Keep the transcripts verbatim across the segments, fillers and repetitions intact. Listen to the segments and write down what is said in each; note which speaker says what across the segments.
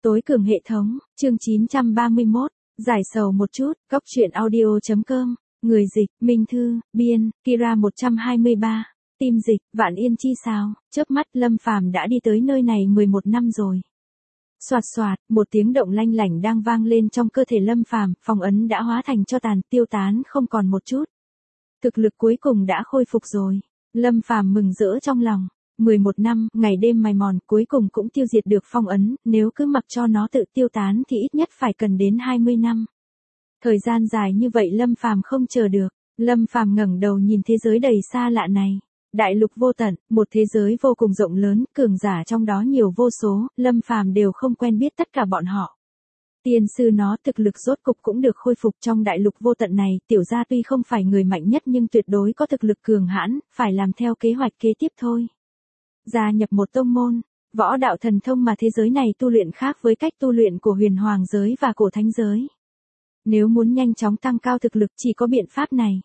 Speaker 1: Tối cường hệ thống, chương chín trăm ba mươi mốt, giải sầu một chút, góc truyện audio.com, người dịch, Minh Thư, biên, Kira một trăm hai mươi ba, tim dịch, Vạn Yên chi sao, chớp mắt Lâm Phàm đã đi tới nơi này mười một năm rồi. Soạt soạt, một tiếng động lanh lảnh đang vang lên trong cơ thể Lâm Phàm, phong ấn đã hóa thành cho tàn, tiêu tán không còn một chút. Thực lực cuối cùng đã khôi phục rồi. Lâm Phàm mừng rỡ trong lòng. mười một năm, ngày đêm mài mòn, cuối cùng cũng tiêu diệt được phong ấn, nếu cứ mặc cho nó tự tiêu tán thì ít nhất phải cần đến hai mươi năm. Thời gian dài như vậy Lâm Phàm không chờ được. Lâm Phàm ngẩng đầu nhìn thế giới đầy xa lạ này. Đại lục vô tận, một thế giới vô cùng rộng lớn, cường giả trong đó nhiều vô số, Lâm Phàm đều không quen biết tất cả bọn họ. Tiên sư nó thực lực rốt cục cũng được khôi phục trong đại lục vô tận này, tiểu gia tuy không phải người mạnh nhất nhưng tuyệt đối có thực lực cường hãn, phải làm theo kế hoạch kế tiếp thôi. Gia nhập một tông môn, võ đạo thần thông mà thế giới này tu luyện khác với cách tu luyện của huyền hoàng giới và cổ thánh giới. Nếu muốn nhanh chóng tăng cao thực lực chỉ có biện pháp này.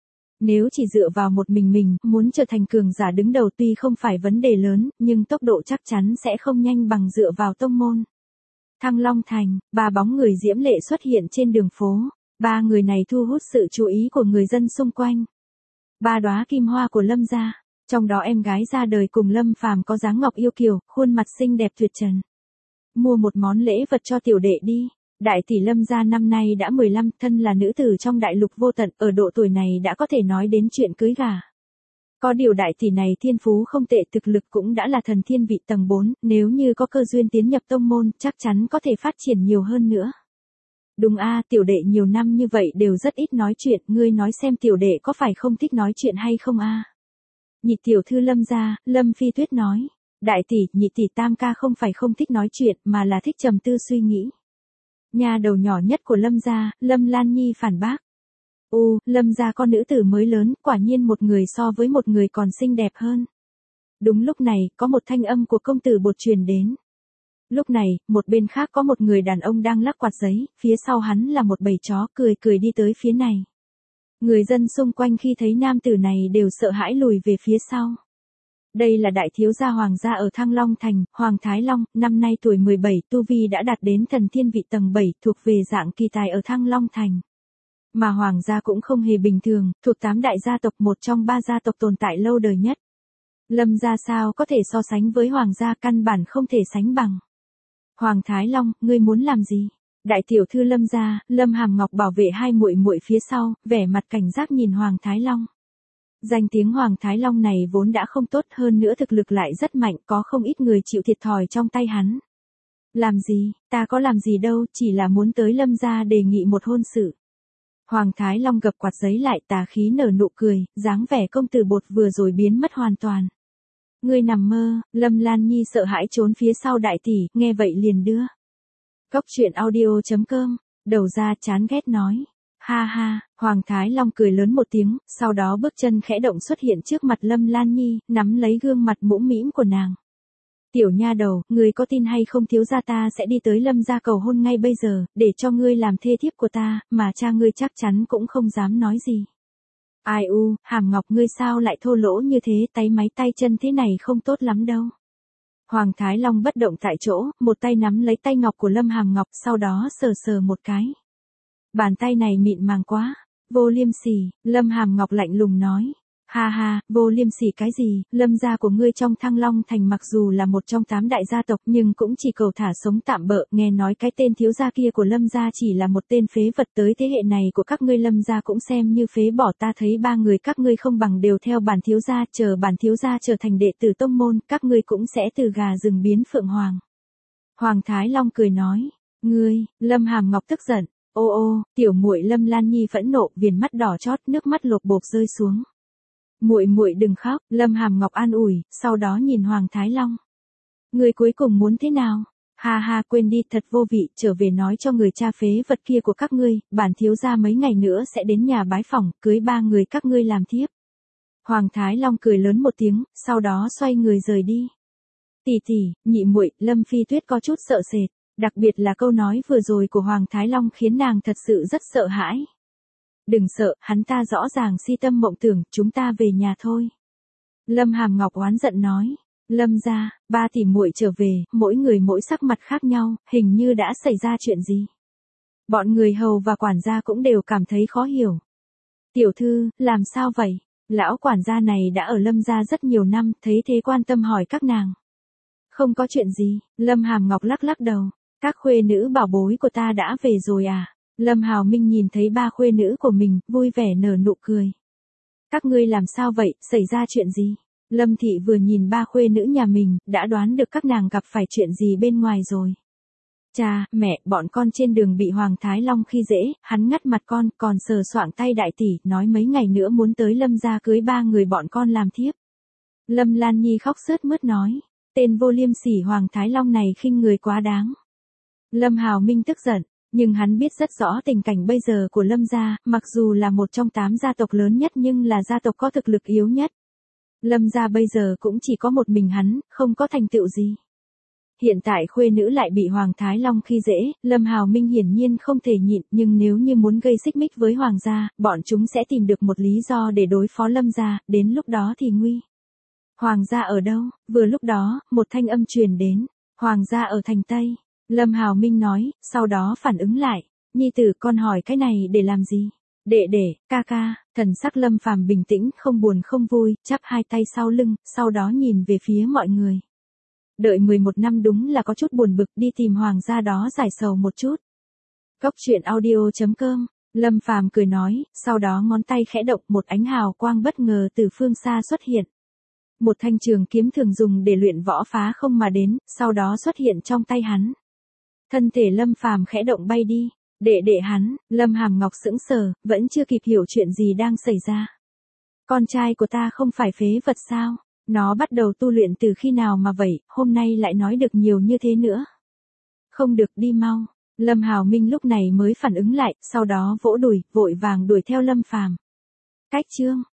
Speaker 1: Nếu chỉ dựa vào một mình mình, muốn trở thành cường giả đứng đầu tuy không phải vấn đề lớn, nhưng tốc độ chắc chắn sẽ không nhanh bằng dựa vào tông môn. Thăng Long Thành, ba bóng người diễm lệ xuất hiện trên đường phố. Ba người này thu hút sự chú ý của người dân xung quanh. Ba đóa kim hoa của Lâm gia. Trong đó em gái ra đời cùng Lâm Phàm có dáng ngọc yêu kiều, khuôn mặt xinh đẹp tuyệt trần. Mua một món lễ vật cho tiểu đệ đi. Đại tỷ Lâm gia năm nay đã mười lăm, thân là nữ tử trong đại lục vô tận, ở độ tuổi này đã có thể nói đến chuyện cưới gả. Có điều đại tỷ này thiên phú không tệ, thực lực cũng đã là thần thiên vị tầng bốn, nếu như có cơ duyên tiến nhập tông môn, chắc chắn có thể phát triển nhiều hơn nữa. Đúng a, tiểu đệ nhiều năm như vậy đều rất ít nói chuyện, ngươi nói xem tiểu đệ có phải không thích nói chuyện hay không a? Nhị tiểu thư Lâm gia, Lâm Phi Tuyết nói. Đại tỷ, nhị tỷ tam ca không phải không thích nói chuyện mà là thích trầm tư suy nghĩ. Nhà đầu nhỏ nhất của Lâm gia, Lâm Lan Nhi phản bác. U, Lâm gia con nữ tử mới lớn, quả nhiên một người so với một người còn xinh đẹp hơn. Đúng lúc này, có một thanh âm của công tử bột truyền đến. Lúc này, một bên khác có một người đàn ông đang lắc quạt giấy, phía sau hắn là một bầy chó cười cười đi tới phía này. Người dân xung quanh khi thấy nam tử này đều sợ hãi lùi về phía sau. Đây là đại thiếu gia hoàng gia ở Thăng Long Thành, Hoàng Thái Long, năm nay tuổi mười bảy, tu vi đã đạt đến thần thiên vị tầng bảy, thuộc về dạng kỳ tài ở Thăng Long Thành. Mà hoàng gia cũng không hề bình thường, thuộc tám đại gia tộc, một trong ba gia tộc tồn tại lâu đời nhất. Lâm gia sao có thể so sánh với hoàng gia, căn bản không thể sánh bằng. Hoàng Thái Long, ngươi muốn làm gì? Đại tiểu thư Lâm gia, Lâm Hàm Ngọc bảo vệ hai muội muội phía sau, vẻ mặt cảnh giác nhìn Hoàng Thái Long. Danh tiếng Hoàng Thái Long này vốn đã không tốt, hơn nữa thực lực lại rất mạnh, có không ít người chịu thiệt thòi trong tay hắn. Làm gì, ta có làm gì đâu, chỉ là muốn tới Lâm gia đề nghị một hôn sự. Hoàng Thái Long gập quạt giấy lại, tà khí nở nụ cười, dáng vẻ công tử bột vừa rồi biến mất hoàn toàn. Ngươi nằm mơ, Lâm Lan Nhi sợ hãi trốn phía sau đại tỷ, nghe vậy liền đưa. Góc truyện audio.com, đầu ra chán ghét nói. Ha ha, Hoàng Thái Long cười lớn một tiếng, sau đó bước chân khẽ động xuất hiện trước mặt Lâm Lan Nhi, nắm lấy gương mặt mũm mĩm của nàng. Tiểu nha đầu, ngươi có tin hay không thiếu gia ta sẽ đi tới Lâm gia cầu hôn ngay bây giờ, để cho ngươi làm thê thiếp của ta, mà cha ngươi chắc chắn cũng không dám nói gì. Ai u, Hàm Ngọc ngươi sao lại thô lỗ như thế, tay máy tay chân thế này không tốt lắm đâu. Hoàng Thái Long bất động tại chỗ, một tay nắm lấy tay ngọc của Lâm Hàm Ngọc, sau đó sờ sờ một cái. Bàn tay này mịn màng quá, vô liêm sỉ, Lâm Hàm Ngọc lạnh lùng nói. Ha ha, vô liêm sỉ cái gì, Lâm gia của ngươi trong Thăng Long Thành mặc dù là một trong tám đại gia tộc nhưng cũng chỉ cầu thả sống tạm bợ, nghe nói cái tên thiếu gia kia của Lâm gia chỉ là một tên phế vật, tới thế hệ này của các ngươi Lâm gia cũng xem như phế bỏ, ta thấy ba người các ngươi không bằng đều theo bản thiếu gia, chờ bản thiếu gia trở thành đệ tử tông môn, các ngươi cũng sẽ từ gà rừng biến phượng hoàng. Hoàng Thái Long cười nói, ngươi, Lâm Hàm Ngọc tức giận, ô ô, tiểu muội Lâm Lan Nhi phẫn nộ, viền mắt đỏ chót, nước mắt lột bột rơi xuống. Muội muội đừng khóc, Lâm Hàm Ngọc an ủi, sau đó nhìn Hoàng Thái Long. Người cuối cùng muốn thế nào? Ha ha, quên đi, thật vô vị, trở về nói cho người cha phế vật kia của các ngươi, bản thiếu gia mấy ngày nữa sẽ đến nhà bái phỏng, cưới ba người các ngươi làm thiếp. Hoàng Thái Long cười lớn một tiếng, sau đó xoay người rời đi. Tỷ tỷ, nhị muội, Lâm Phi Tuyết có chút sợ sệt, đặc biệt là câu nói vừa rồi của Hoàng Thái Long khiến nàng thật sự rất sợ hãi. Đừng sợ, hắn ta rõ ràng si tâm mộng tưởng, chúng ta về nhà thôi. Lâm Hàm Ngọc oán giận nói. Lâm gia, ba tỷ muội trở về, mỗi người mỗi sắc mặt khác nhau, hình như đã xảy ra chuyện gì. Bọn người hầu và quản gia cũng đều cảm thấy khó hiểu. Tiểu thư, làm sao vậy? Lão quản gia này đã ở Lâm gia rất nhiều năm, thấy thế quan tâm hỏi các nàng. Không có chuyện gì, Lâm Hàm Ngọc lắc lắc đầu. Các khuê nữ bảo bối của ta đã về rồi à? Lâm Hào Minh nhìn thấy ba khuê nữ của mình, vui vẻ nở nụ cười. Các ngươi làm sao vậy, xảy ra chuyện gì? Lâm Thị vừa nhìn ba khuê nữ nhà mình, đã đoán được các nàng gặp phải chuyện gì bên ngoài rồi. Cha, mẹ, bọn con trên đường bị Hoàng Thái Long khi dễ, hắn ngắt mặt con, còn sờ soạng tay đại tỷ, nói mấy ngày nữa muốn tới Lâm gia cưới ba người bọn con làm thiếp. Lâm Lan Nhi khóc sướt mướt nói, tên vô liêm sỉ Hoàng Thái Long này khinh người quá đáng. Lâm Hào Minh tức giận, nhưng hắn biết rất rõ tình cảnh bây giờ của Lâm gia, mặc dù là một trong tám gia tộc lớn nhất nhưng là gia tộc có thực lực yếu nhất. Lâm gia bây giờ cũng chỉ có một mình hắn, không có thành tựu gì. Hiện tại khuê nữ lại bị Hoàng Thái Long khi dễ, Lâm Hào Minh hiển nhiên không thể nhịn, nhưng nếu như muốn gây xích mích với Hoàng gia, bọn chúng sẽ tìm được một lý do để đối phó Lâm gia, đến lúc đó thì nguy. Hoàng gia ở đâu? Vừa lúc đó, một thanh âm truyền đến. Hoàng gia ở thành Tây. Lâm Hào Minh nói, sau đó phản ứng lại. Nhi tử, con hỏi cái này để làm gì? Đệ đệ, ca ca. Thần sắc Lâm Phàm bình tĩnh, không buồn không vui, chắp hai tay sau lưng, sau đó nhìn về phía mọi người. Đợi mười một năm đúng là có chút buồn bực, đi tìm Hoàng gia đó giải sầu một chút. Cốc truyện audio chấm com. Lâm Phàm cười nói, sau đó ngón tay khẽ động, một ánh hào quang bất ngờ từ phương xa xuất hiện. Một thanh trường kiếm thường dùng để luyện võ phá không mà đến, sau đó xuất hiện trong tay hắn. Thân thể Lâm Phàm khẽ động bay đi. Đệ đệ hắn, Lâm Hàm Ngọc sững sờ, vẫn chưa kịp hiểu chuyện gì đang xảy ra. Con trai của ta không phải phế vật sao? Nó bắt đầu tu luyện từ khi nào mà vậy, hôm nay lại nói được nhiều như thế nữa. Không được, đi mau. Lâm Hào Minh lúc này mới phản ứng lại, sau đó vỗ đùi, vội vàng đuổi theo Lâm Phàm. Cách chương